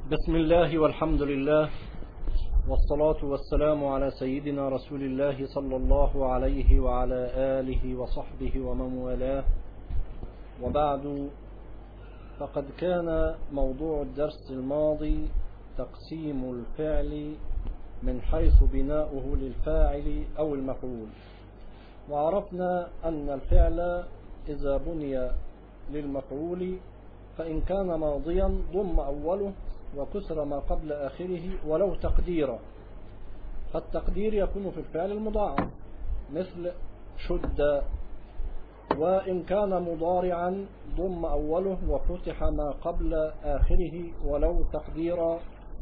بسم الله والحمد لله والصلاة والسلام على سيدنا رسول الله صلى الله عليه وعلى آله وصحبه ومن والاه، وبعد، فقد كان موضوع الدرس الماضي تقسيم الفعل من حيث بناؤه للفاعل أو المفعول. وعرفنا أن الفعل إذا بني للمفعول فإن كان ماضيا ضم أوله وكسر ما قبل آخره ولو تقديرا، فالتقدير يكون في الفعل المضاعف مثل شد. وإن كان مضارعا ضم أوله وفتح ما قبل آخره ولو تقديرا.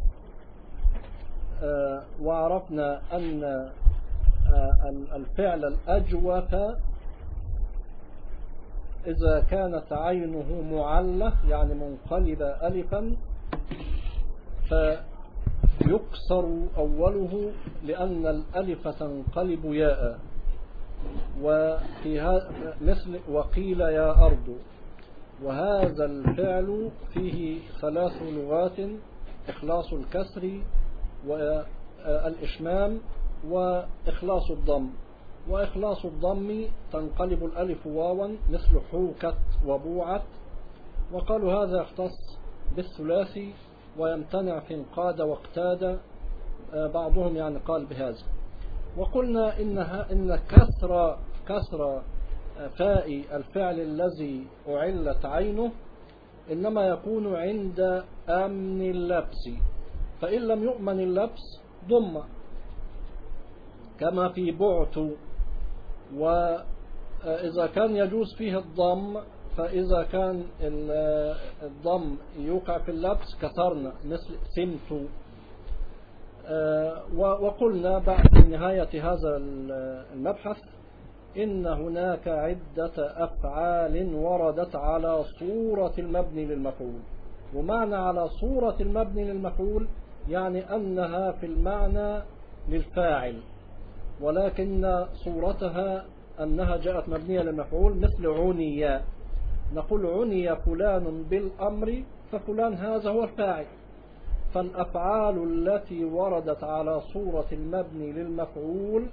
وعرفنا أن الفعل الأجوف إذا كانت عينه معلة يعني منقلبة ألفا فيكسر أوله لأن الألف تنقلب ياء. وفي مثل وقيل يا أرض. وهذا الفعل فيه 3 لغات: إخلاص الكسر والإشمام وإخلاص الضم. وإخلاص الضم تنقلب الألف واوا مثل حوكت وبوعت، وقالوا هذا يختص بالثلاثي ويمتنع في انقاد واقتاد، بعضهم يعني قال بهذا. وقلنا إن كسر فاء الفعل الذي أعلت عينه إنما يكون عند أمن اللبس، فإن لم يؤمن اللبس ضم كما في بعت. وإذا كان يجوز فيه الضم، فإذا كان الضم يوقع في اللبس كسرنا مثل سمت. وقلنا بعد نهاية هذا المبحث إن هناك عدة أفعال وردت على صورة المبني للمفعول. ومعنى على صورة المبني للمفعول يعني أنها في المعنى للفاعل، ولكن صورتها أنها جاءت مبنية للمفعول مثل عني. نقول عني فلان بالأمر، ففلان هذا هو الفاعل. فالأفعال التي وردت على صورة المبني للمفعول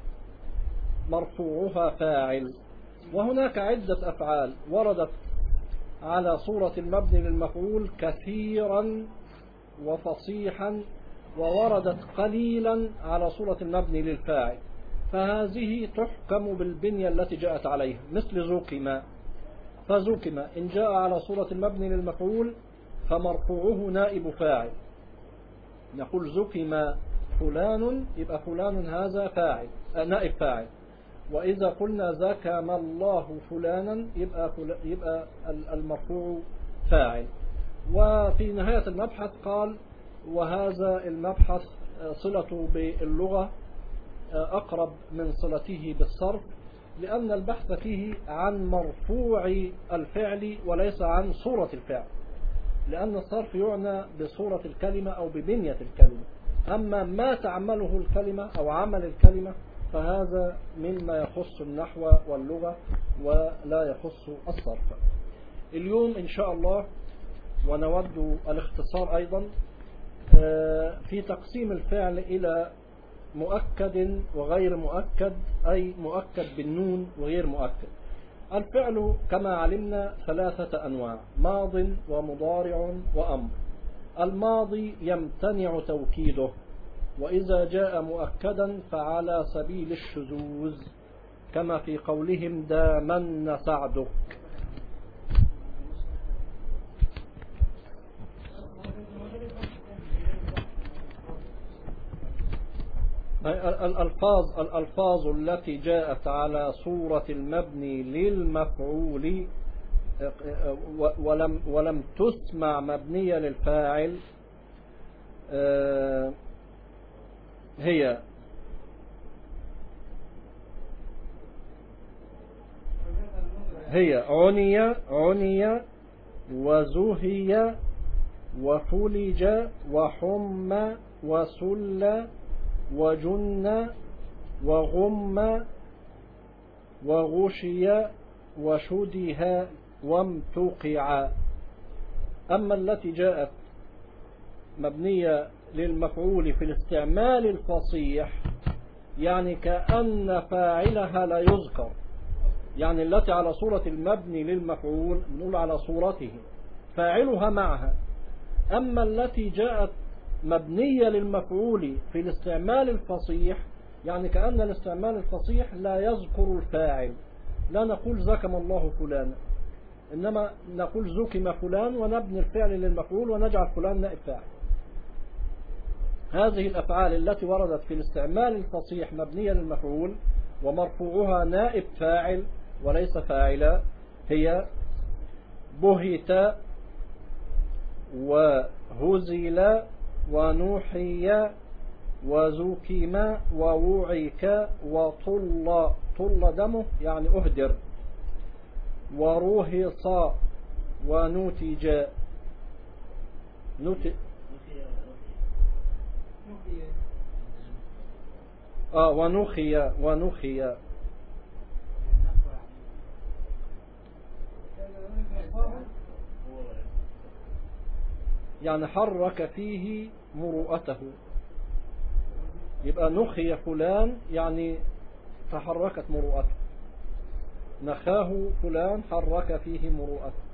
مرفوعها فاعل. وهناك عدة أفعال وردت على صورة المبني للمفعول كثيرا وفصيحا، ووردت قليلا على صورة المبني للفاعل، فهذه تحكم بالبنية التي جاءت عليها. مثل زكم، فزكم إن جاء على صورة المبني للمفعول فمرفوعه نائب فاعل. نقول زكم فلان يبقى فلان هذا فاعل نائب فاعل. وإذا قلنا زكم الله فلانا يبقى المرفوع فاعل. وفي نهاية المبحث قال: وهذا المبحث صلته باللغة أقرب من صلته بالصرف، لأن البحث فيه عن مرفوع الفعل وليس عن صورة الفعل، لأن الصرف يعنى بصورة الكلمة أو ببنية الكلمة. أما ما تعمله الكلمة أو عمل الكلمة فهذا مما يخص النحو واللغة ولا يخص الصرف. اليوم إن شاء الله ونود الاختصار أيضا في تقسيم الفعل إلى مؤكد وغير مؤكد، أي مؤكد بالنون وغير مؤكد. الفعل كما علمنا 3 أنواع: ماض ومضارع وأمر. الماضي يمتنع توكيده، وإذا جاء مؤكدا فعلى سبيل الشذوذ كما في قولهم دامن سعدك. الألفاظ التي جاءت على صورة المبني للمفعول ولم تسمع مبنية للفاعل هي عني وزهي وفلج وحم وسل وجن وغم وغشي وشده وامتقع. أما التي جاءت مبنية للمفعول في الاستعمال الفصيح يعني كأن فاعلها لا يذكر، يعني التي على صورة المبني للمفعول نقول على صورته فاعلها معها. أما التي جاءت مبنية للمفعول في الاستعمال الفصيح يعني كأن الاستعمال الفصيح لا يذكر الفاعل، لا نقول زكم الله فلانا، إنما نقول زكم فلان ونبني الفعل للمفعول ونجعل فلان نائب فاعل. هذه الأفعال التي وردت في الاستعمال الفصيح مبنية للمفعول ومرفوعها نائب فاعل وليس فاعلا هي بهت وهزل ونوحي وزكم ووعك وطل، طل دمه يعني أهدر، ورهص ونتج ونخي يعني حرك فيه مروءته، يبقى نخي فلان يعني تحركت مروءته، نخاه فلان حرك فيه مروءته.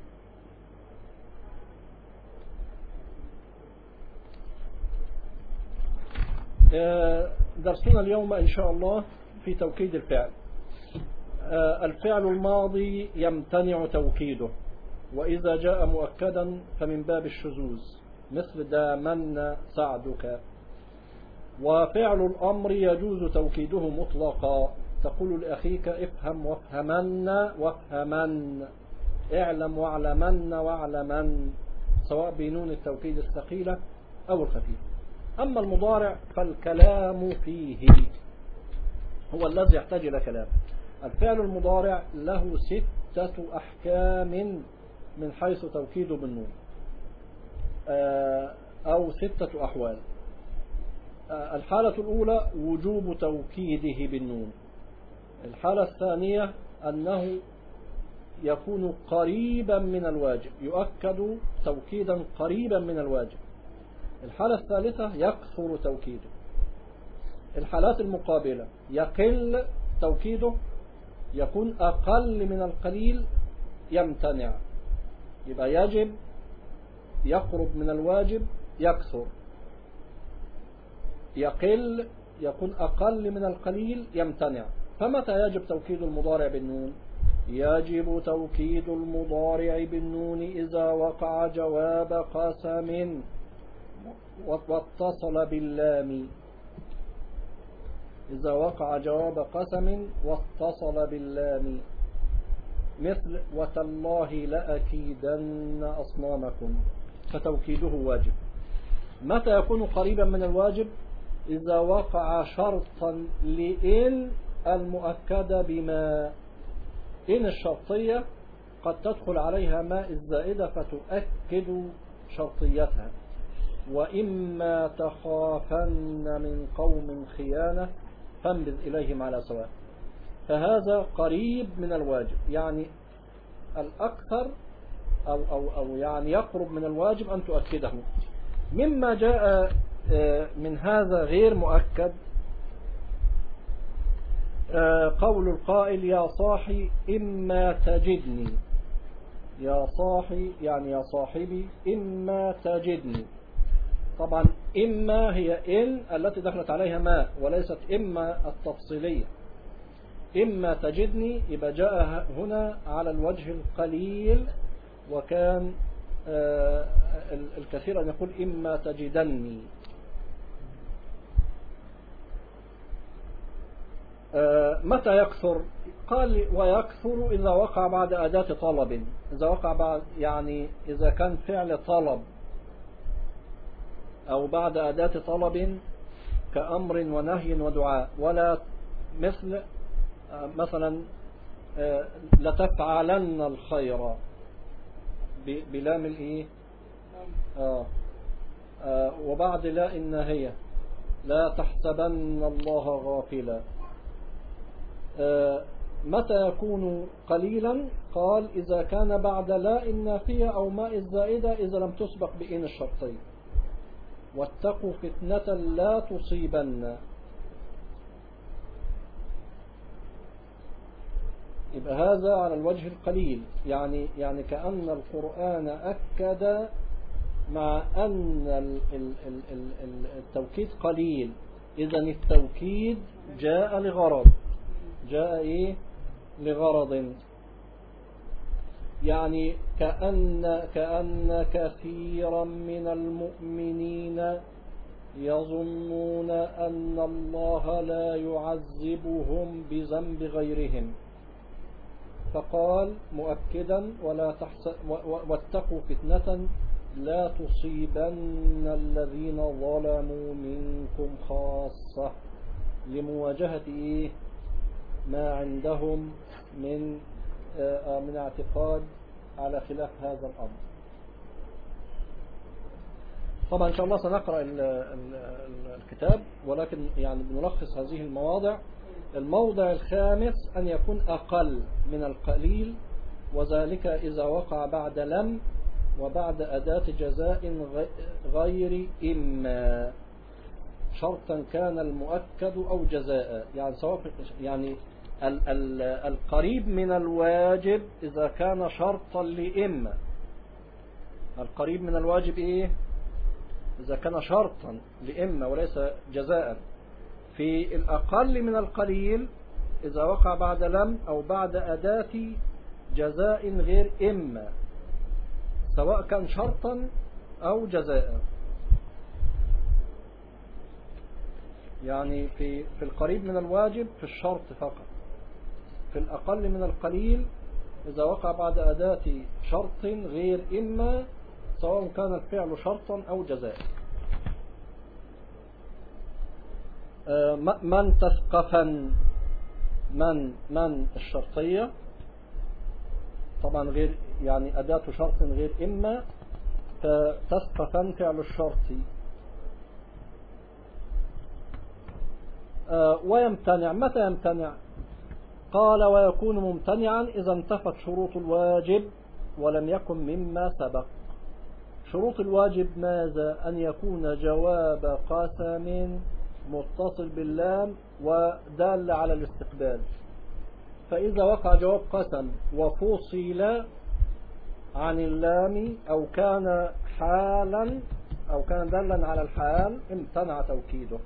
درسنا اليوم إن شاء الله في توكيد الفعل. الفعل الماضي يمتنع توكيده، وإذا جاء مؤكدا فمن باب الشذوذ مثل دامن سعدك. وفعل الأمر يجوز توكيده مطلقا، تقول لأخيك افهم وافهمن وافهمن، اعلم واعلمن واعلمن، سواء بنون التوكيد الثقيلة أو الخفيفة. أما المضارع فالكلام فيه هو الذي يحتاج إلى كلام. الفعل المضارع له 6 أحكام من حيث توكيده بالنون، أو 6 أحوال. الحالة الأولى وجوب توكيده بالنون. الحالة الثانية أنه يكون قريبا من الواجب، يؤكد توكيدا قريبا من الواجب. الحالة الثالثة يكثر توكيده. الحالات المقابلة يقل توكيده، يكون أقل من القليل، يمتنع، يبقى يجب، يقرب من الواجب، يكثر. يقل يكون أقل من القليل، يمتنع. فمتى يجب توكيد المضارع بالنون؟ يجب توكيد المضارع بالنون إذا وقع جواب قسم واتصل باللام. إذا وقع جواب قسم واتصل باللام، مثل وتالله لأكيدن أصنامكم، فتوكيده واجب. متى يكون قريبا من الواجب؟ إذا وقع شرطا لإن المؤكدة بما. إن الشرطية قد تدخل عليها ماء الزائدة فتؤكد شرطيتها. وإما تخافن من قوم خيانة فانبذ إليهم على سواء. فهذا قريب من الواجب، يعني الأكثر أو يعني يقرب من الواجب أن تؤكده. مما جاء من هذا غير مؤكد قول القائل يا صاحي إما تجدني. يا صاحي يعني يا صاحبي إما تجدني. طبعا إما هي إن التي دخلت عليها ما، وليست إما التفصيلية. إما تجدني يبقى جاء هنا على الوجه القليل، وكان الكثير أن يقول إما تجدني. متى يكثر؟ قال ويكثر إذا وقع بعد أداة طلب. إذا وقع بعد يعني إذا كان فعل طلب أو بعد أداة طلب كأمر ونهي ودعاء، ولا مثل مثلا لتفعلن الخير بلام الإيه وبعد لا النهية لا تحسبن الله غافلا. متى يكون قليلا؟ قال إذا كان بعد لا النافية أو ماء الزائدة إذا لم تسبق بإن الشرطية. واتقوا فتنة لا تصيبن. يبقى هذا على الوجه القليل، يعني كأن القرآن أكد مع أن التوكيد قليل، إذن التوكيد جاء لغرض، جاء إيه؟ لغرض. يعني كأن كثيرا من المؤمنين يظنون أن الله لا يعذبهم بذنب غيرهم، فقال مؤكدا واتقوا فتنة لا تصيبن الذين ظلموا منكم خاصة، لمواجهة إيه؟ ما عندهم من اعتقاد على خلاف هذا الأمر. طبعا إن شاء الله سنقرأ الكتاب، ولكن يعني بنلخص هذه المواضع. الموضع الخامس أن يكون أقل من القليل، وذلك إذا وقع بعد لم وبعد أداة جزاء غير إما، شرطا كان المؤكد أو جزاء. يعني سواء يعني القريب من الواجب إذا كان شرطا لإما، القريب من الواجب إيه؟ إذا كان شرطا لإما وليس جزاء. في الأقل من القليل إذا وقع بعد لم أو بعد أداة جزاء غير إما، سواء كان شرطا أو جزاء. يعني في القريب من الواجب في الشرط فقط. في الأقل من القليل إذا وقع بعد أداة شرط غير إما، سواء كان الفعل شرطا أو جزاء. من تثقفا، من الشرطية طبعا غير، يعني أداة شرط غير إما، فتثقفا فعل الشرط. ويمتنع، متى يمتنع؟ قال ويكون ممتنعا إذا انتفت شروط الواجب ولم يكن مما سبق. شروط الواجب ماذا؟ أن يكون جواب قسم متصل باللام ودال على الاستقبال. فإذا وقع جواب قسم وفصل عن اللام أو كان حالا أو كان دالا على الحال امتنع توكيده.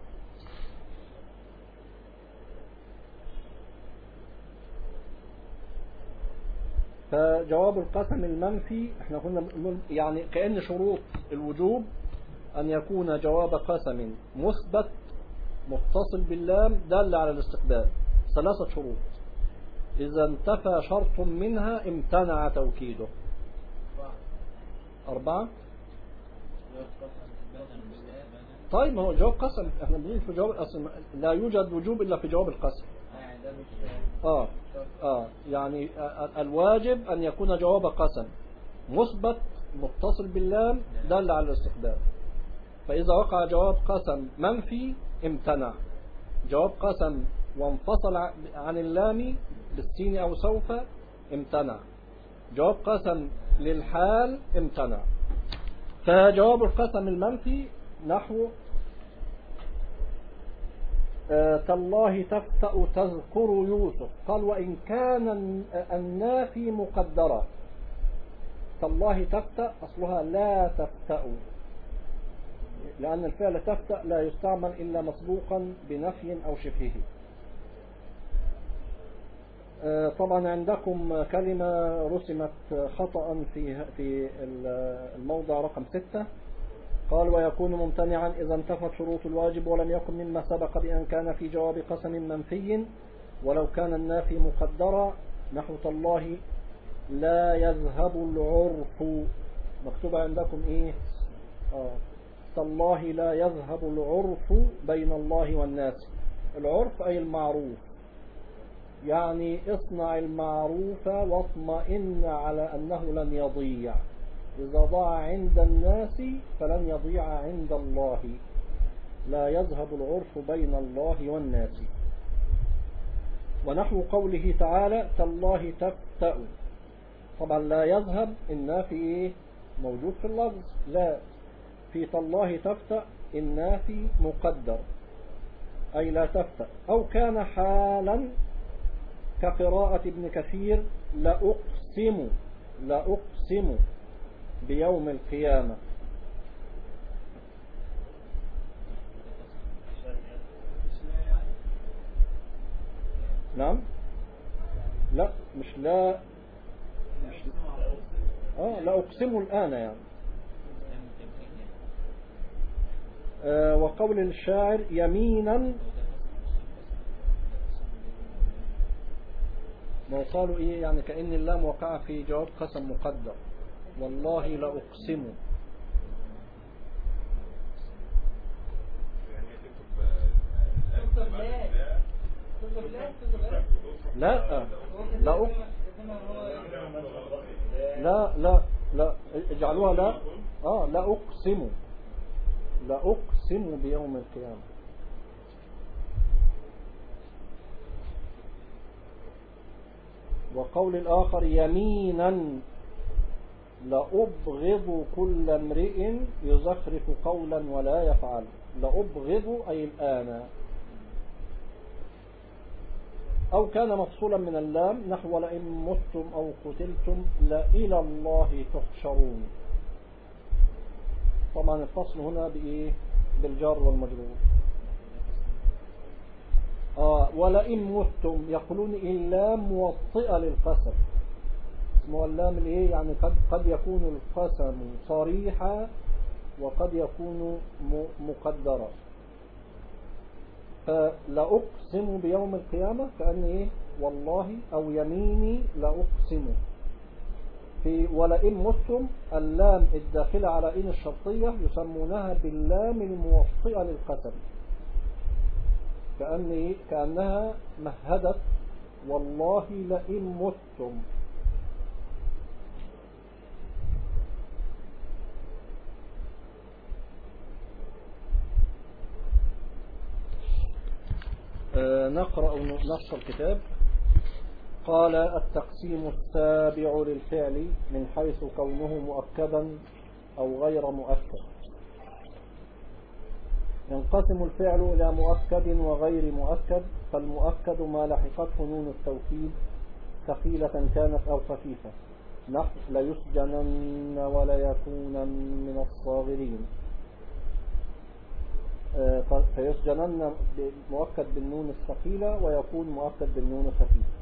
فجواب القسم المنفي احنا كنا يعني كأن شروط الوجوب أن يكون جواب قسم مثبت متصل باللام دال على الاستقبال، 3 شروط. إذا انتفى شرط منها امتنع توكيده. 4. طيب ما هو جواب قسم، احنا بنقول في جواب القسم لا يوجد وجوب إلا في جواب القسم. يعني الواجب أن يكون جواب قسم مثبت متصل باللام دال على الاستقبال. فإذا وقع جواب قسم منفي امتنع. جواب قسم وانفصل عن اللام بالسين أو سوف امتنع. جواب قسم للحال امتنع. فجواب القسم المنفي نحو تالله تفتأ تذكر يوسف. قال وإن كان النافي مقدرة. تالله تفتأ أصلها لا تفتأ، لأن الفعل تفتأ لا يستعمل إلا مسبوقا بنفي أو شبهه. طبعا عندكم كلمة رسمت خطأ في الموضع رقم 6. قال ويكون ممتنعا إذا انتفت شروط الواجب ولم يكن مما سبق بأن كان في جواب قسم منفي ولو كان النافي مقدرا، نحو تالله لا يذهب العرف. مكتوب عندكم إيه؟ تالله لا يذهب العرف بين الله والناس. العرف أي المعروف، يعني اصنع المعروف واطمئن على أنه لن يضيع. إذا ضاع عند الناس فلن يضيع عند الله. لا يذهب العرف بين الله والناس. ونحو قوله تعالى تالله تفتأ. طبعا لا يذهب النافي موجود في اللفظ لا، في تالله تفتأ النافي مقدر أي لا تفتأ، أو كان حالا كقراءة ابن كثير لأقسم بيوم القيامة. نعم، لا مش لا مش لا أقسم الآن يعني. وقول الشاعر يمينا، ما قالوا إيه يعني كأن اللام وقع في جواب قسم مقدر، والله لأقسم. لا لا لا لا لا اجعلوها لا لا أقسم بيوم القيامة. وقول الآخر يمينا لأبغض كل امرئ يزخرف قولا ولا يفعل. لأبغض أي الآن. أو كان مفصولا من اللام نحو لئن متم أو قتلتم لإلى الله تحشرون. طبعا الفصل هنا بإيه؟ بالجار والمجرور. ولئن متم يقولون اللام موطئة للقسم، اسمه اللام الايه يعني قد يكون القسم صريحا وقد يكون مقدرا. فلأقسم بيوم القيامة كأن ايه والله او يميني لأقسم. في ولئن متم اللام الداخلة على إن الشرطية يسمونها باللام الموطئة للقسم، كأنها مهدت والله لئن متم. نقرأ نص الكتاب. قال التقسيم التابع للفعل من حيث كونه مؤكدا أو غير مؤكد. ينقسم الفعل إلى مؤكد وغير مؤكد، فالمؤكد ما لحقته نون التوكيد ثقيلة كانت أو خفيفة، نحو ليسجنن وليكونن من الصاغرين. فيسجنن مؤكد بالنون الثقيلة ويكون مؤكد بالنون الخفيفة.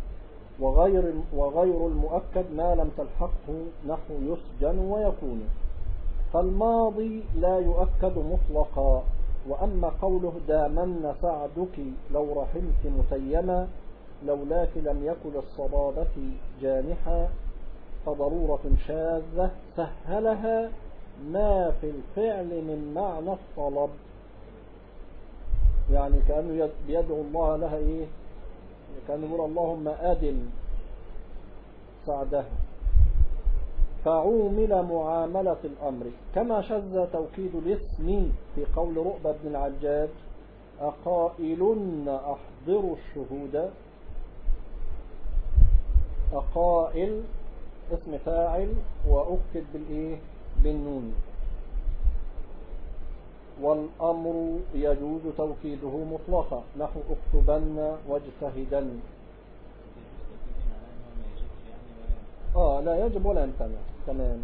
وغير المؤكد ما لم تلحقه نحو يسجن ويكون. فالماضي لا يؤكد مطلقا. وأما قوله دامن سعدك لو رحمت متيما لولاك لم يكن الصبابة جانحا، فضرورة شاذة سهلها ما في الفعل من معنى الطلب. يعني كأنه بيدعو الله لها إيه، كأنه يقول اللهم أدم سعدها. فعومل معاملة الأمر، كما شذ توكيد الاسم في قول رؤبة بن العجاج أقائلن أحضروا الشهود. أقائل اسم فاعل وأكد بالإيه بالنون. والأمر يجوز توكيده مطلقا نحو اكتبن واجتهدن. لا يجب ولا يمتنع. تمام.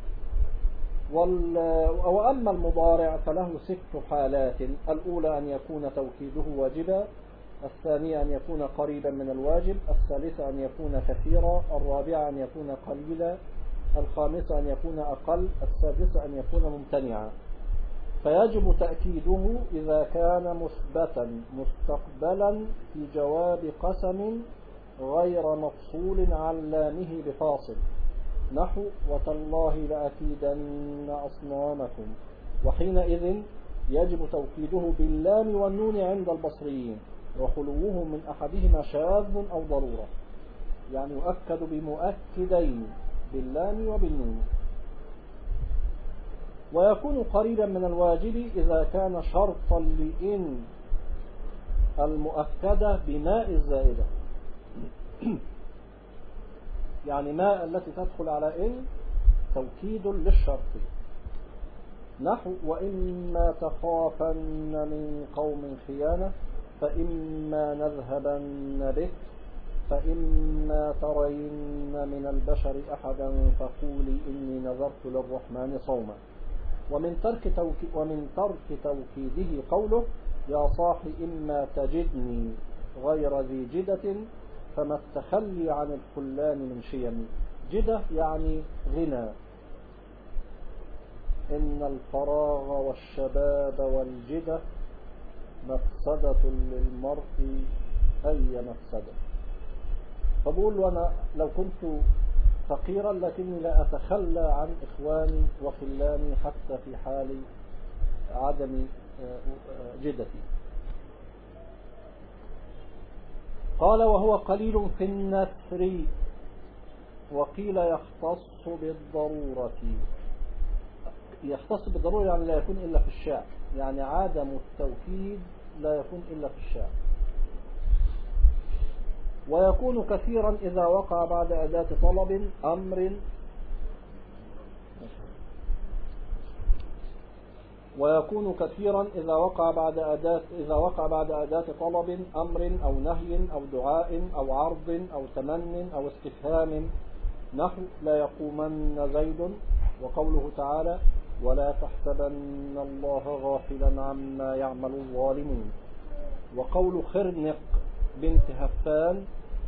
وأما المضارع فله 6 حالات. الأولى أن يكون توكيده واجبا، الثانية أن يكون قريبا من الواجب، الثالثة أن يكون كثيرا، الرابعة أن يكون قليلا، الخامسة أن يكون أقل، السادسة أن يكون ممتنعا. فيجب تأكيده إذا كان مثبتا مستقبلا في جواب قسم غير مفصول عن لامه بفاصل، نحو وتالله لأكيدن أصنامكم. وحينئذ يجب توكيده باللام والنون عند البصريين، وخلوه من أحدهما شاذ أو ضرورة، يعني يؤكد بمؤكدين باللام وبالنون. ويكون قريبا من الواجب إذا كان شرطا لإن المؤكدة بماء الزائدة. يعني ماء التي تدخل على إن توكيد للشرط. نحو وإما تخافن من قوم خيانة فإما نذهبن بك فإما ترين من البشر أحدا فقولي إني نذرت للرحمن صوما. ومن ترك توكيده قوله يا صاح إما تجدني غير ذي جدة فما التخلي عن الخلان من شيم. جدة يعني غنى. إن الفراغ والشباب والجدة مفسدة للمرء أي مفسدة. فبقول له أنا لو كنت فقيرا لكني لا أتخلى عن إخواني وخلاني حتى في حال عدم جدتي. قال وهو قليل في النثر وقيل يختص بالضرورة. يختص بالضرورة يعني لا يكون إلا في الشعر، يعني عدم التوكيد لا يكون إلا في الشعر. ويكون كثيرا إذا وقع بعد أداة طلب أمر ويكون كثيرا إذا وقع بعد أداة طلب أمر أو نهي أو دعاء أو عرض أو تمن أو استفهام نحو لا يقومن زيد. وقوله تعالى ولا تحسبن الله غافلا عما يعمل الظالمون. وقول خرنق بنت هفان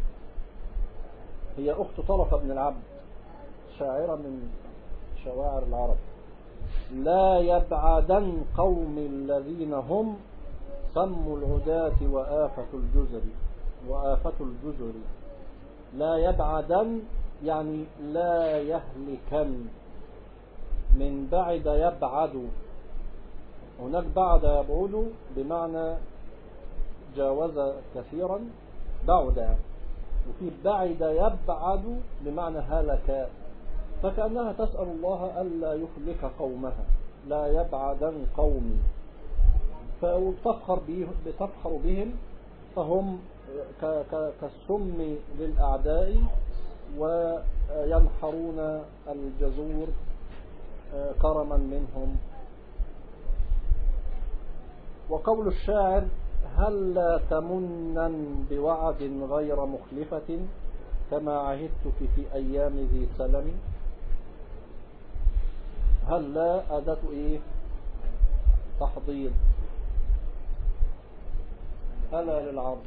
هي أخت طرف بن العبد شاعرة من شواعر العرب لا يبعدن قوم الذين هم سم العداة وآفة الجزر. لا يبعدن يعني لا يهلكن. من بعد يبعد، هناك بعد يبعد بمعنى جاوز كثيرا بعد، وفي بعد يبعد بمعنى هلك. فكأنها تسأل الله ألا يهلك قومها. لا يبعدن قومي، بتفخر بهم فهم كالسم للأعداء وينحرون الجزور كرما منهم. وقول الشاعر هل لا تمنن بوعد غير مخلفة كما عهدتك في أيام ذي سلم. هل لا أداة إيه؟ تحضير. ألا للعرض.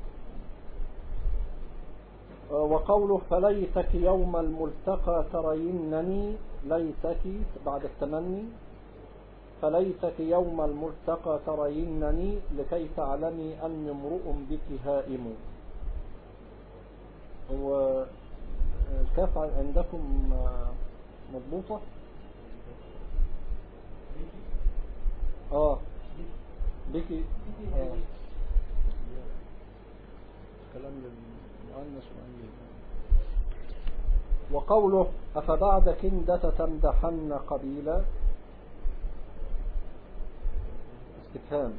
وقوله فليتك يوم الملتقى ترينني. ليتك بعد التمني. فليتك يوم الملتقى ترينني لكي تعلمي أني امرؤ بك هائم. هو الكاف عندكم مضبوطة؟ بك كلام للمؤنث والمؤنث. وقوله أفبعد كندة تمدحن قبيلا استفهام.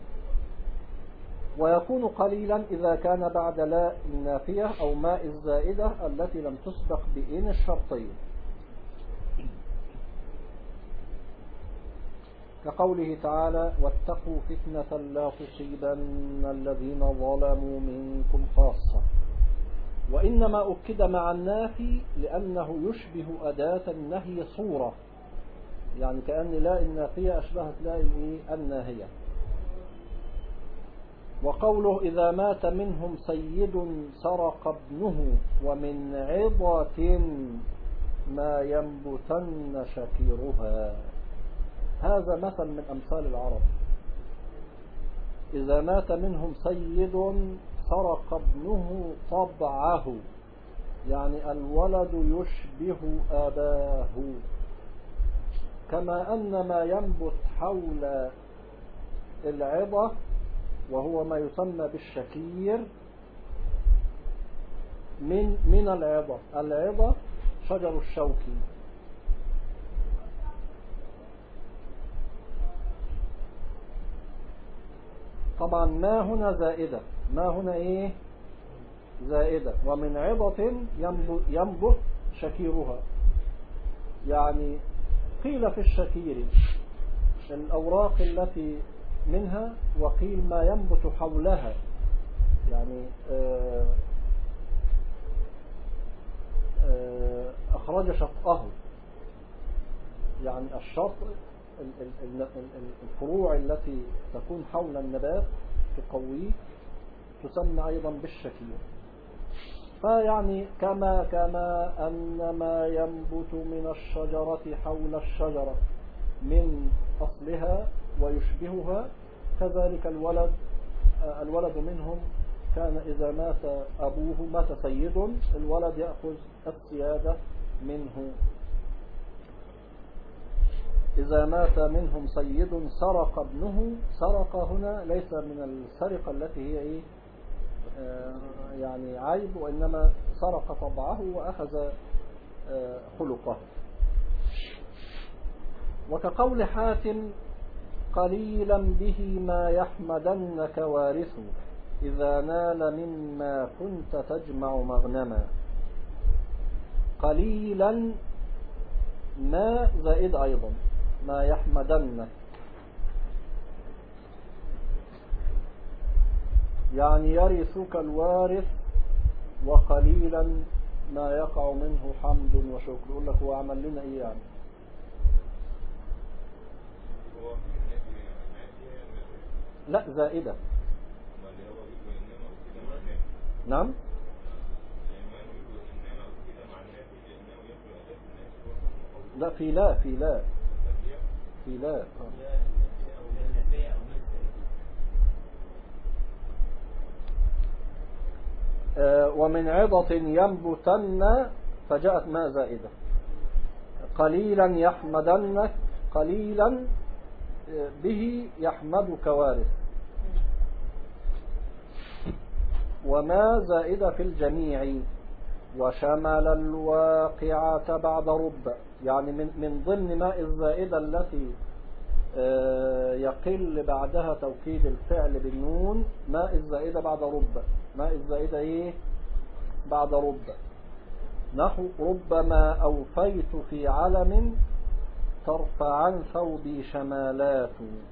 ويكون قليلا إذا كان بعد لا النافية أو ماء الزائدة التي لم تسبق بإن الشرطية، كقوله تعالى واتقوا فتنة لا تصيبن الذين ظلموا منكم خاصة. وإنما أكد مع النافي لأنه يشبه أداة النهي صورة، يعني كأن لا النافية أشبهت لا الناهية. وقوله إذا مات منهم سيد سرق ابنه ومن عظة ما ينبتن شكيرها. هذا مثل من أمثال العرب. إذا مات منهم سيد سرق ابنه طبعه، يعني الولد يشبه أباه. كما أن ما ينبت حول العظة وهو ما يسمى بالشكير من العظة. العظة شجر الشوكي. طبعا ما هنا زائدة. ما هنا ايه؟ زائدة. ومن عظة ينبت شكيرها، يعني قيل في الشكير الأوراق التي منها، وقيل ما ينبت حولها، يعني أخرج شطأه، يعني الشطء الفروع التي تكون حول النبات تقويه تسمى أيضا بالشكير. فيعني كما أن ما ينبت من الشجرة حول الشجرة من أصلها ويشبهها، كذلك الولد منهم كان إذا مات أبوه، مات سيد، الولد يأخذ السيادة منه. إذا مات منهم سيد سرق ابنه، سرق هنا ليس من السرقة التي هي يعني عيب، وإنما سرق طبعه وأخذ خلقه. وكقول حاتم: قليلا به ما يحمدنك وارث، إذا نال مما كنت تجمع مغنما. قليلا ما زائد أيضا، ما يحمدنك، يعني يرثك الوارث وقليلا ما يقع منه حمد وشكر. يقول لك هو عمل لنا ايه يعني؟ لا زائدة. نعم. لا في لا في لا في لا ومن عضة ينبتن، فجاءت ما زائدة. قليلا يحمدنك، قليلا به يحمدك وارث، وما زائدة في الجميع. وشمل الواقعة بعد رب، يعني من ضمن ماء الزائدة التي يقل بعدها توكيد الفعل بالنون، ماء الزائدة بعد رب. ماء الزائدة ايه؟ بعد رب. نحو: ربما أوفيت في علم ترفعن ثوبي شمالات.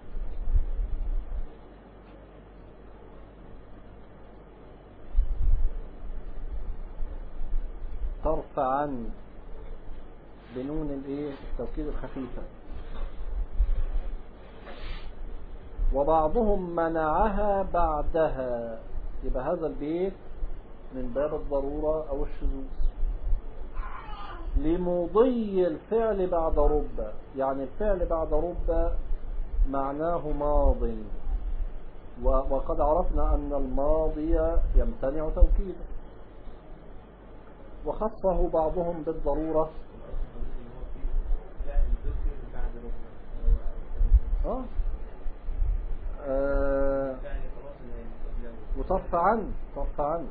ترفعن بنون الايه؟ التوكيد الخفيفة. وبعضهم منعها بعدها، يبقى هذا البيت من باب الضرورة أو الشذوذ. لمضي الفعل بعد رب، يعني الفعل بعد رب معناه ماض، وقد عرفنا أن الماضي يمتنع توكيده. وخصه بعضهم بالضرورة. وترفع عنه، ترفع عنه.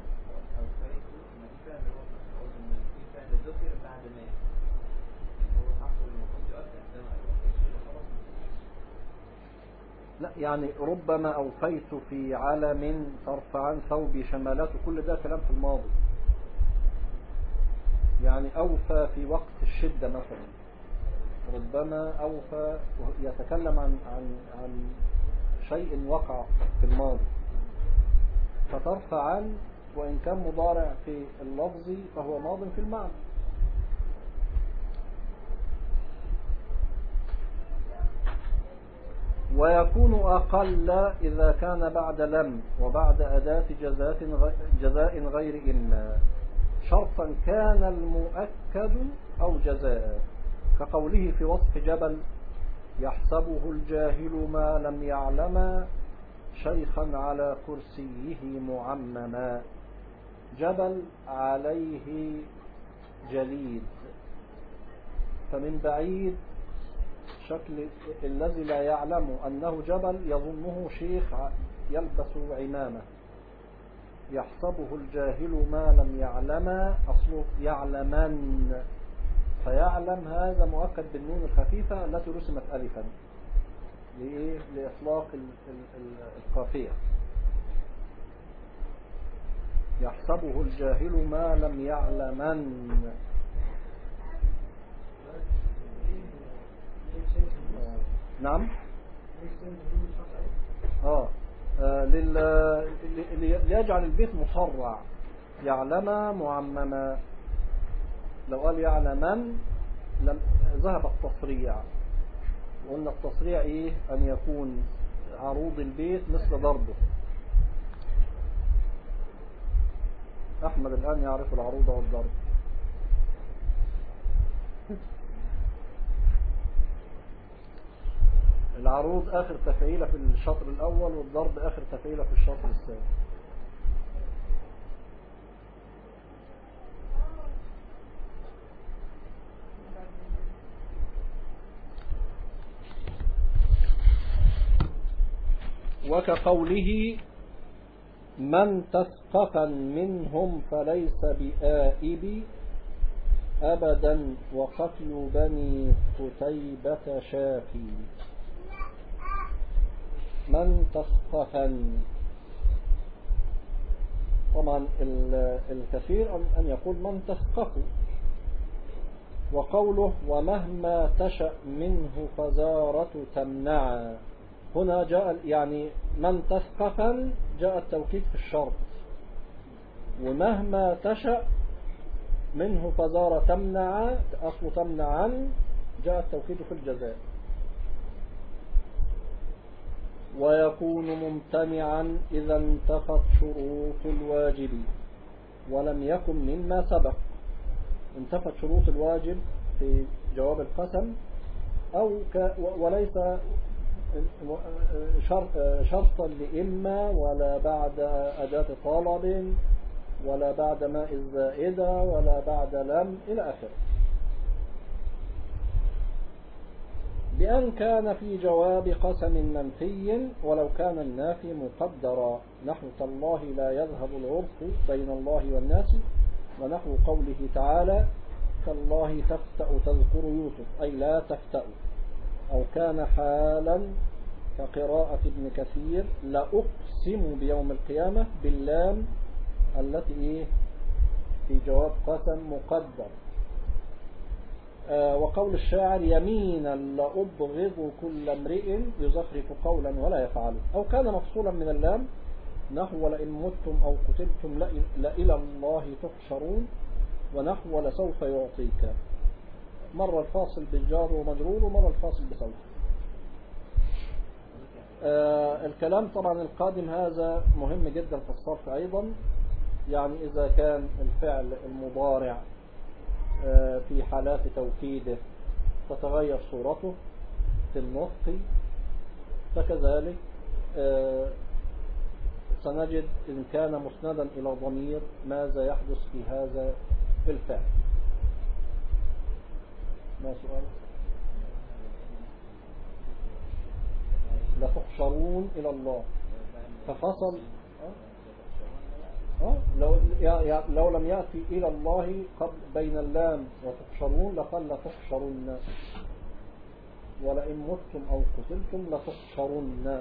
لا يعني ربما أوفيت في علم ترفع عن ثوبي شمالات، كل ده كلام في الماضي. يعني أوفى في وقت الشدة مثلا، ربما أوفى يتكلم عن شيء وقع في الماضي، فترفع عن وإن كان مضارع في اللفظ فهو ماض في المعنى. ويكون أقل إذا كان بعد لم وبعد أداة جزاء غير إما، شرطا كان المؤكد أو جزاء، كقوله في وصف جبل: يحسبه الجاهل ما لم يعلم شيخا على كرسيه معمما. جبل عليه جليد، فمن بعيد شكل الذي لا يعلم أنه جبل يظنه شيخ يلبس عمامة. يحسبه الجاهل ما لم يعلم، أصله يعلمن، فيعلم هذا مؤكد بالنون الخفيفة التي رسمت ألفا لإطلاق القافية. يحسبه الجاهل ما لم يعلمن. نعم. ليجعل البيت مسرع، يعلم معمما. لو قال يعلما ذهب التصريع. وقلنا التصريع ايه؟ ان يكون عروض البيت مثل ضربه. احمد الان يعرف العروض والضرب. العروض اخر تفعيلة في الشطر الاول، والضرب اخر تفعيلة في الشطر الثاني. وكقوله من تثقفا منهم فليس بآئب أبدا وقتل بني قتيبة شافي. من تثقفا، طبعا الكثير أن يقول من تثقف. وقوله ومهما تشأ منه فزارة تمنع، هنا جاء يعني من تثقفا جاء التوكيد في الشرط، ومهما تشأ منه فزارة تمنع أصل تمنعا جاء التوكيد في الجزاء. ويكون ممتنعا إذا انتفت شروط الواجب ولم يكن مما سبق. انتفت شروط الواجب في جواب القسم وليس شرطا لإما ولا بعد أداة طلب ولا بعد ماء الزائدة ولا بعد لم إلى آخره. بأن كان في جواب قسم منفي ولو كان النافي مقدرا، نحو تالله لا يذهب العرف بين الله والناس، ونحو قوله تعالى تالله تفتأ تذكر يوسف أي لا تفتأ. أو كان حالا كقراءة ابن كثير لأقسم بيوم القيامة باللام التي في جواب قسم مقدر. وقول الشاعر يمينا لأبغض كل امرئ يزخرف قولا ولا يفعله. أو كان مفصولا من اللام نحو ولئن متم أو قتلتم لإلى الله تحشرون، ونحو لسوف يعطيك. مرة الفاصل بالجار ومجرور ومرة الفاصل بسوف. الكلام طبعا القادم هذا مهم جدا في الصرف أيضا. يعني إذا كان الفعل المضارع في حالات توكيده تتغير صورته في النطق، فكذلك سنجد إن كان مسندا إلى ضمير ماذا يحدث في هذا الفعل. ما سؤال؟ لتحشرون إلى الله ففصل. لو لم يأتي إلى الله قبل بين اللام وتحشرون لقال لتحشرن، ولئن متم أو قتلتم لتحشرن.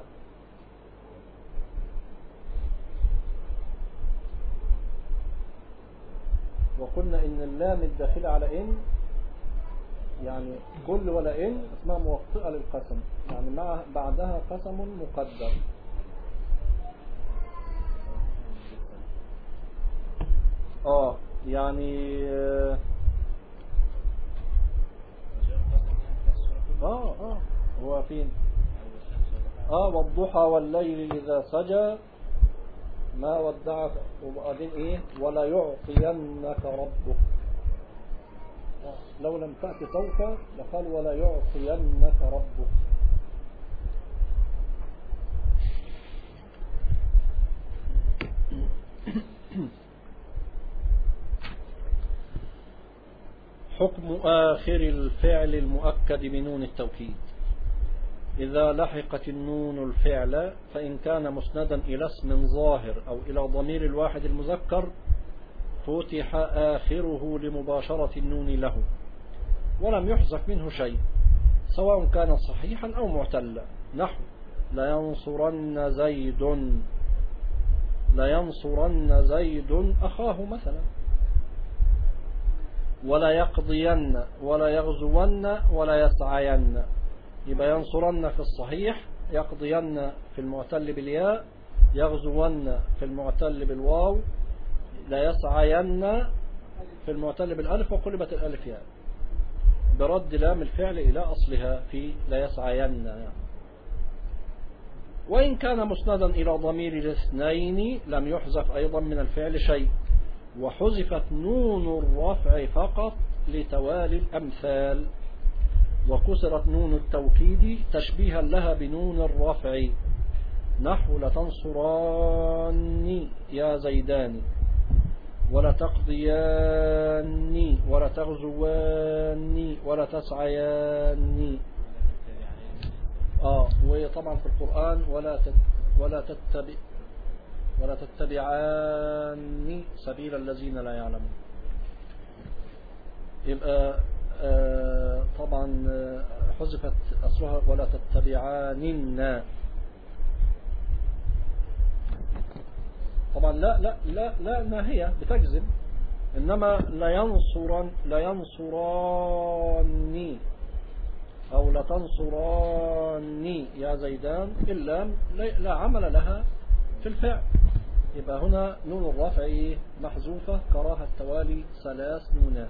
وقلنا إن اللام الداخلة على إن يعني كل ولئن اسمها موطئة للقسم، يعني بعدها قسم مقدر. يعني هو فين؟ والضحى والليل إذا سجى ما ودعك، وبعدين ايه ولا يعطينك ربك. لو لم تأتي سوف لقال ولا يعطينك ربك. حكم آخر الفعل المؤكد بنون التوكيد. إذا لحقت النون الفعل فإن كان مسندا إلى اسم ظاهر أو إلى ضمير الواحد المذكر فتح آخره لمباشرة النون له ولم يحذف منه شيء سواء كان صحيحا أو معتلا، نحو لينصرن زيد أخاه مثلا، ولا يقضين ولا يغزون ولا يسعين. يبقى ينصرن في الصحيح يقضين في المعتل بالياء، يغزون في المعتل بالواو، لا يسعين في المعتل بالالف وقلبت الالف ياء برد لام الفعل إلى أصلها في لا يسعين. وإن كان مسندا إلى ضمير الاثنين لم يحذف أيضا من الفعل شيء، وحذفت نون الرفع فقط لتوالي الأمثال، وكسرت نون التوكيد تشبيها لها بنون الرفع، نحو لتنصراني يا زيدان، ولا تقضياني ولا تغزواني ولا تسعياني. وطبعا في القرآن ولا تتبعاني سبيل الذين لا يعلمون. يبقى طبعا حذفت أصلها ولا تتبعاننا. طبعا لا ناهية بتجزم، إنما لا ينصراني أو لا تنصراني يا زيدان إلا لا عمل لها في الفعل. يبقى هنا نون الرفع محذوفة كراهة توالي 3 نونات.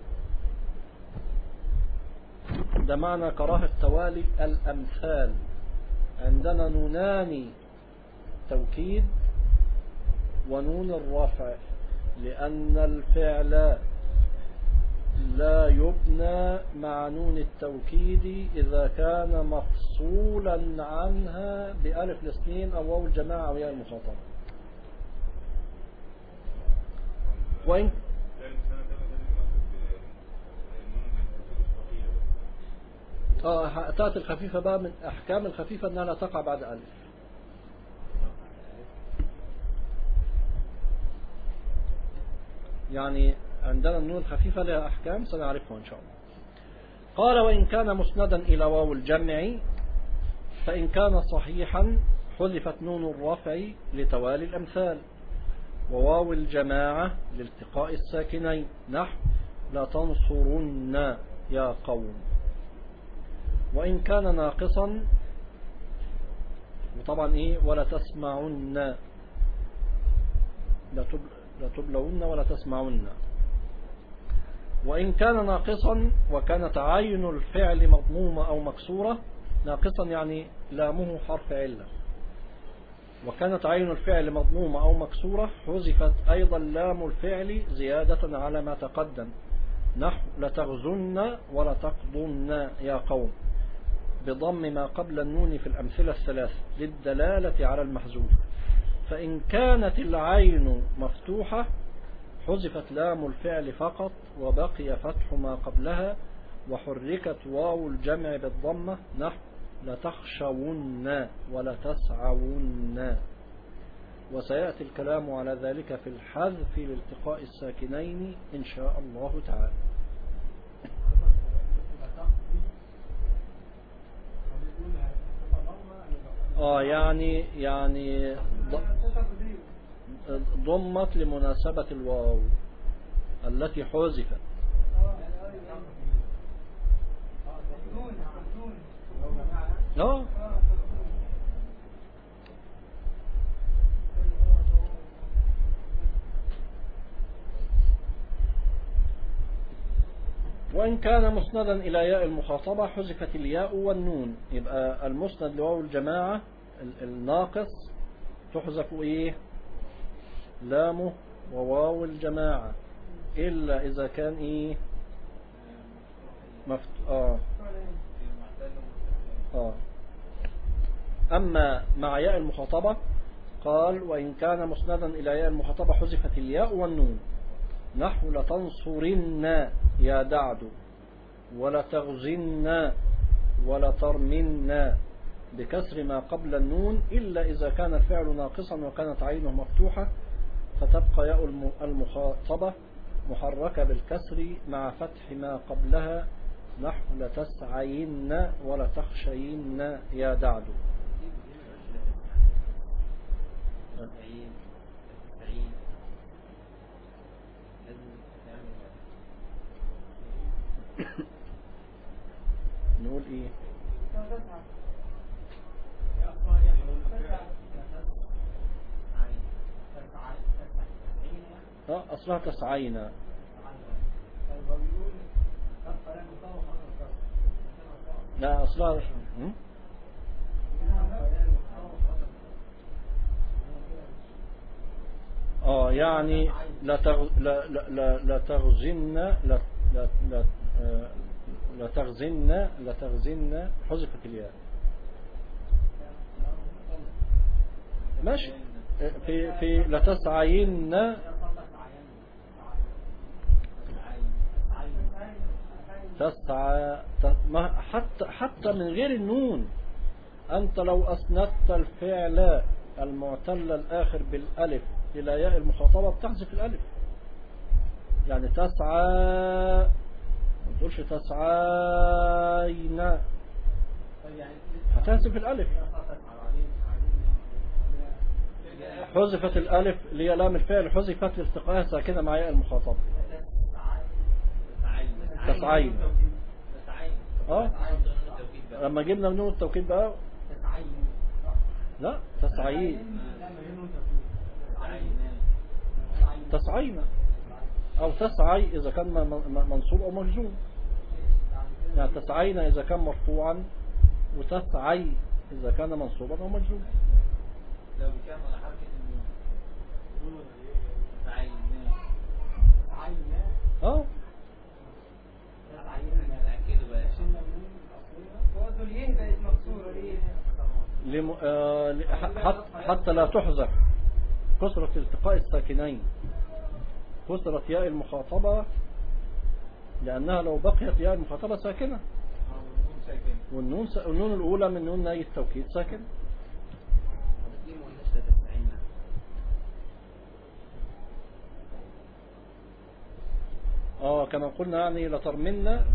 ده معنى كراهة توالي الأمثال. عندنا نونان توكيد ونون الرفع، لأن الفعل لا يبنى مع نون التوكيد إذا كان مفصولا عنها بألف الاثنين أو واو الجماعة أو ياء المخاطبة. وإن تأتي الخفيفة بقى من أحكام الخفيفة أنها لا تقع بعد ألف. يعني عندنا النون الخفيفة لها أحكام سنعرفها إن شاء الله. قال وإن كان مسندا إلى واو الجمع فإن كان صحيحا حذفت نون الرفع لتوالي الأمثال، وواو الجماعة لالتقاء الساكنين، نحو لا تنصرن يا قوم. وإن كان ناقصا وطبعا ولا تسمعن، لا تبلون ولا تسمعن. وإن كان ناقصا وكان تعين الفعل مضمومة أو مكسورة، ناقصا يعني لامه حرف علة، وكان تعين الفعل مضمومة أو مكسورة حذفت أيضا لام الفعل زيادة على ما تقدم، نحو لتغزن ولا تقضن يا قوم، بضم ما قبل النون في الأمثلة الثلاث للدلالة على المحذوف. فإن كانت العين مفتوحة حذفت لام الفعل فقط وبقي فتح ما قبلها، وحركت واو الجمع بالضمة، نحو لتخشون ولا تسعون. وسيأتي الكلام على ذلك في الحذف لالتقاء الساكنين إن شاء الله تعالى. يعني ضمت لمناسبة الواو التي حذفت. وإن كان مسندا إلى ياء المخاطبة حذفت الياء والنون. يبقى المسند لواو الجماعة الناقص تحذف لامه وواو الجماعة إلا إذا كان أما مع ياء المخاطبة قال وإن كان مسندا إلى ياء المخاطبة حذفت الياء والنون، نحو لتنصرن يا دعد ولا تغزن ولا ترمن بكسر ما قبل النون، إلا إذا كان الفعل ناقصا وكانت عينه مفتوحة فتبقى ياء المخاطبة محركة بالكسر مع فتح ما قبلها، نحو لتسعين ولا تخشين يا دعد. نقول أصلها تسعين. لا أصلها يعني لا تغزن لا تغزن حذفت الياء. ماشي. في لتسعين تسعى حتى من غير النون. أنت لو أسندت الفعل المعتل الآخر بالألف إلى ياء المخاطبة بتحذف الألف. يعني تسعى ما تقولش تسعين، هتحذف الألف. حذفت الألف اللي هي لام الفعل، حذفت لالتقائها ساكنة مع ياء المخاطبة. تسعين. لما جبنا من نون التوكيد بقى لا تسعين تسعين أو تسعي إذا كان منصوب أو مجزوم. يعني تسعين إذا كان مرفوعا، وتسعي إذا كان منصوبا أو مجزوم. لو كان حركة النون حتى لا تحذف كسرة التقاء الساكنين، كسرة ياء المخاطبة، لأنها لو بقيت ياء المخاطبة ساكنة، والنون الأولى من نون ناي التوكيد ساكن. كما قلنا يعني لترمنا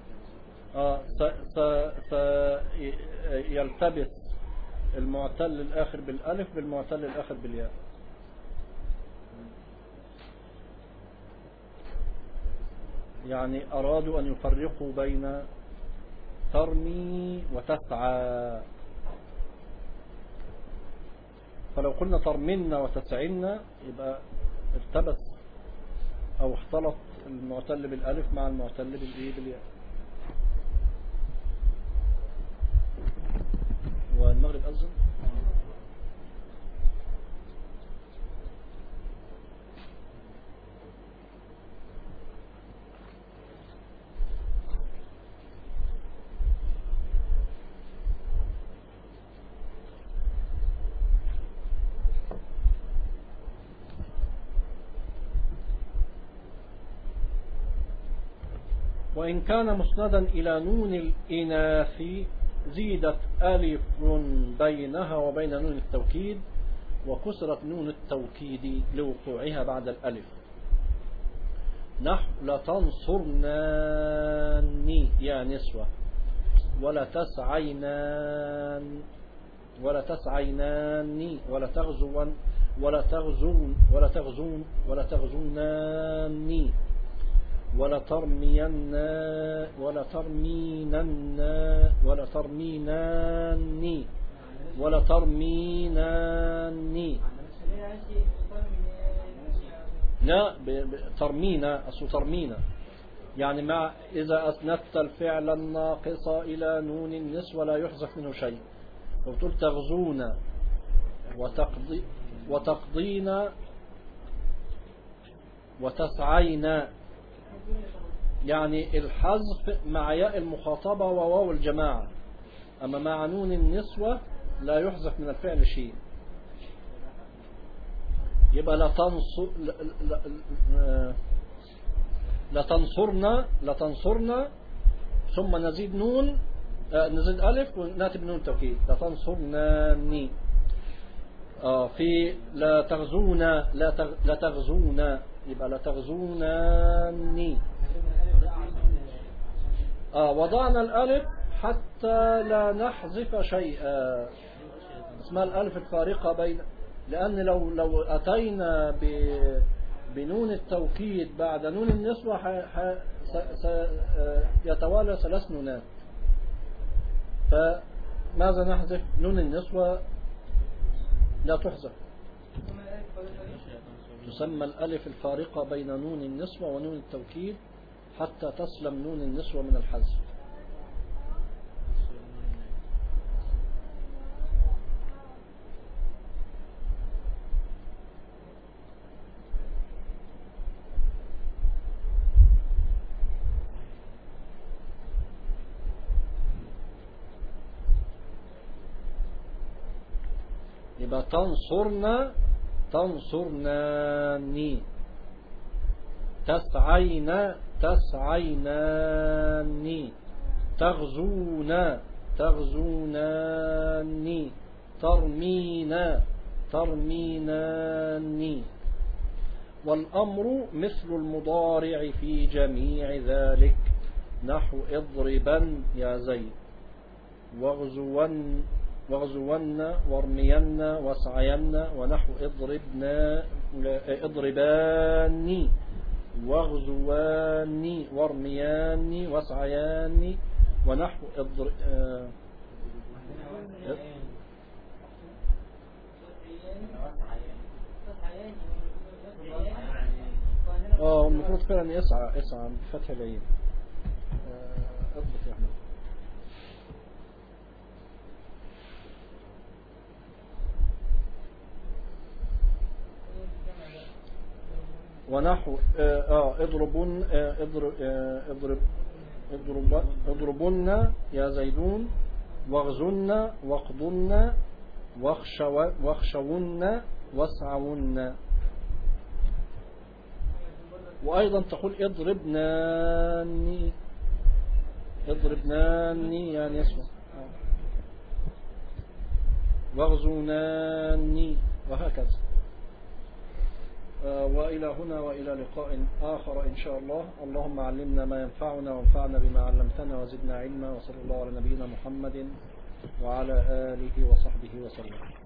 يلتبس المعتل الآخر بالألف بالمعتل الآخر بالياء. يعني أرادوا أن يفرقوا بين ترمي وتسعى، فلو قلنا ترمنا وتسعنا يبقى التبس أو اختلط المعتل بالألف مع المعتل بالياء. والمغرب أذن. وإن كان مسندا إلى نون الإناث زيدت ألف بينها وبين نون التوكيد، وكسرت نون التوكيد لوقوعها بعد الألف. نحو لتنصرناني يا نسوة، ولا تسعيناني ولا تغزوناني ولا ترميناني. لا ترمينا أصل ترمينا، يعني مع إذا أسندت الفعل الناقص إلى نون النسوة لا يحذف منه شيء. وتقول تغزون وتقضين وتسعين، يعني الحذف مع ياء المخاطبة وواو الجماعة، أما مع نون النسوة لا يحذف من الفعل شيء. يبقى لتنصرنا ثم نزيد نون، نزيد ألف وناتي بنون التوكيد. لتنصرناني. في لا تغزون يبقى لا تغزوناني. وضعنا الألف حتى لا نحذف شيئا، اسمها الألف الفارقة بين، لأن لو أتينا بنون التوكيد بعد نون النسوة يتوالى 3 نونات، فماذا نحذف؟ نون النسوة لا تحذف. تسمى الألف الفارقة بين نون النسوة ونون التوكيد حتى تسلم نون النسوة من الحذف. يبقى تنصرنا تنصرناني، تسعينا تسعيناني، تغزونا تغزوناني، ترمينا ترميناني. والأمر مثل المضارع في جميع ذلك، نحو اضربا يا زيد، واغزون وارمين واسعين، ونحو اضرباني واغزواني وارمياني واسعياني، ونحو المفروض فعلا يسعى بفتح العين. اضبط يا احمد. ونحو اضربن يا زيدون، واغزن واقضن واخشون واسعون. وأيضا تقول اضربناني اضربناني يعني يسمع، واغزوناني، وهكذا. وإلى هنا وإلى لقاء آخر إن شاء الله. اللهم علمنا ما ينفعنا وانفعنا بما علمتنا وزدنا علما، وصلى الله على نبينا محمد وعلى آله وصحبه وسلم.